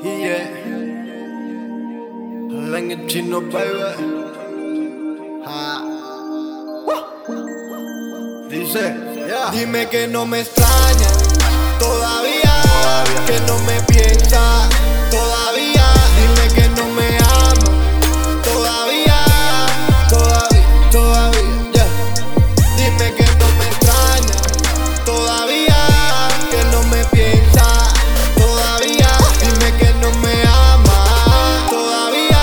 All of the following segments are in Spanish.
Yeah, hablan en chino, baby. Dice, yeah. Dime que no me extraña todavía, que no me piensa todavía. Dime que no me ama todavía, yeah. Dime que no me extraña todavía, que no me piensa todavía. Dime que no me ama todavía,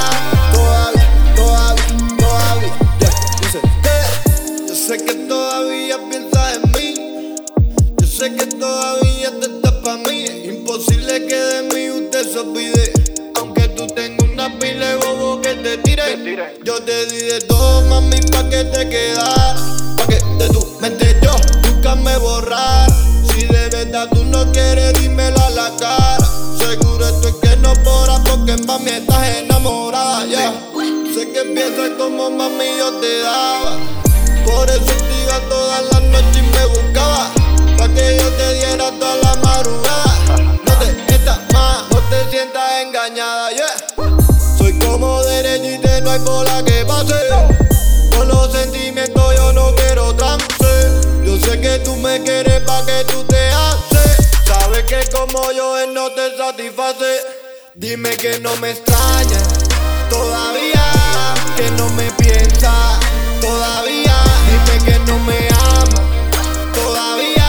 yeah. Dice, yo sé que todavía piensas en mí, yo sé que todavía te estás pa' mí. Es imposible que de mí usted se olvide, aunque tú tengas una pila de bobo que te tire. Yo te di de todo, mami, pa' que te quedara, pa' que de tu mente yo nunca me borrar. Si de verdad tú no quieres, dímelo a la cara. Seguro estoy que no podrás, porque mami estás enamorada, yeah. Sé que piensas como mami yo te daba, por eso te iba todas las noches y me buscaba, pa' que yo te diera toda la madrugada. No te metas más, no te sientas engañada, yeah. Soy como derechito y no hay bola que pase. Con los sentimientos yo no quiero trance. Yo sé que tú me quieres pa' que tú te haces. Sabes que como yo él no te satisface. Dime que no me extraña todavía, que no me piensa todavía. Dime que no me ama todavía,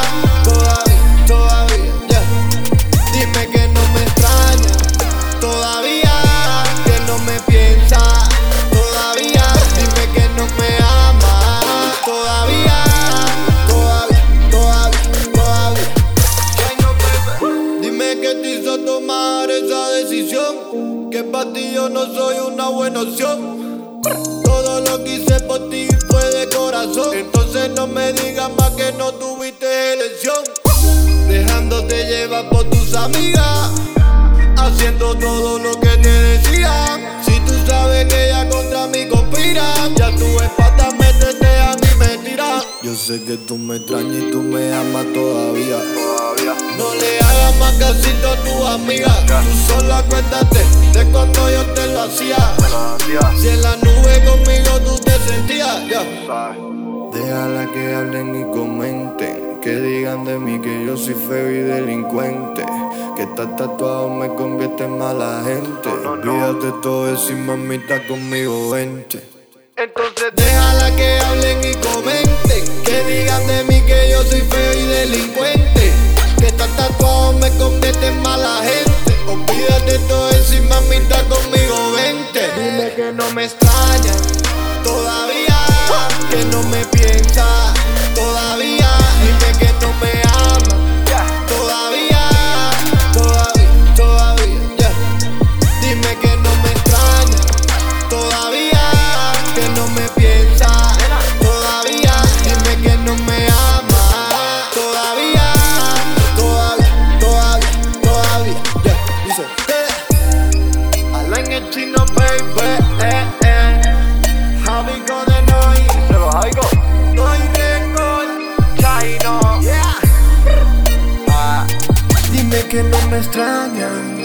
yeah. Dime que no me extraña todavía, que no me piensa todavía. Dime que no me ama todavía, Dime que te hizo tomar esa decisión, que para ti yo no soy una buena opción. Todo lo que hice por ti fue de corazón, entonces no me digas más que no tuviste elección. Dejándote llevar por tus amigas, haciendo todo lo que te decían. Si tú sabes que ella contra mí conspira, ya tu espalda métete a mi mentira. Yo sé que tú me extrañas y tú me amas todavía. No le hagas más casito a tu amiga. Tú solo acuérdate de cuando yo te lo hacía. Si en la nube conmigo tú te sentías, yeah. Déjala que hablen y comenten, que digan de mí que yo soy feo y delincuente, que estar tatuado me convierte en mala gente. Olvídate todo eso y mamita conmigo vente. Entonces déjala que hablen y comenten, que digan de mí que yo soy feo y delincuente, que estar tatuado me convierte en mala gente. Olvídate todo eso y mamita conmigo vente. Dile que no me extraña todavía, que no me piensa todavía. Dime que no me ama todavía, yeah. Dime que no me extraña todavía, que no me piensa todavía. Dime que no me ama todavía, yeah. Dice, hablan en chino, baby, Javico de Noi, Noi Record, Chino, yeah. Dime que no me extrañan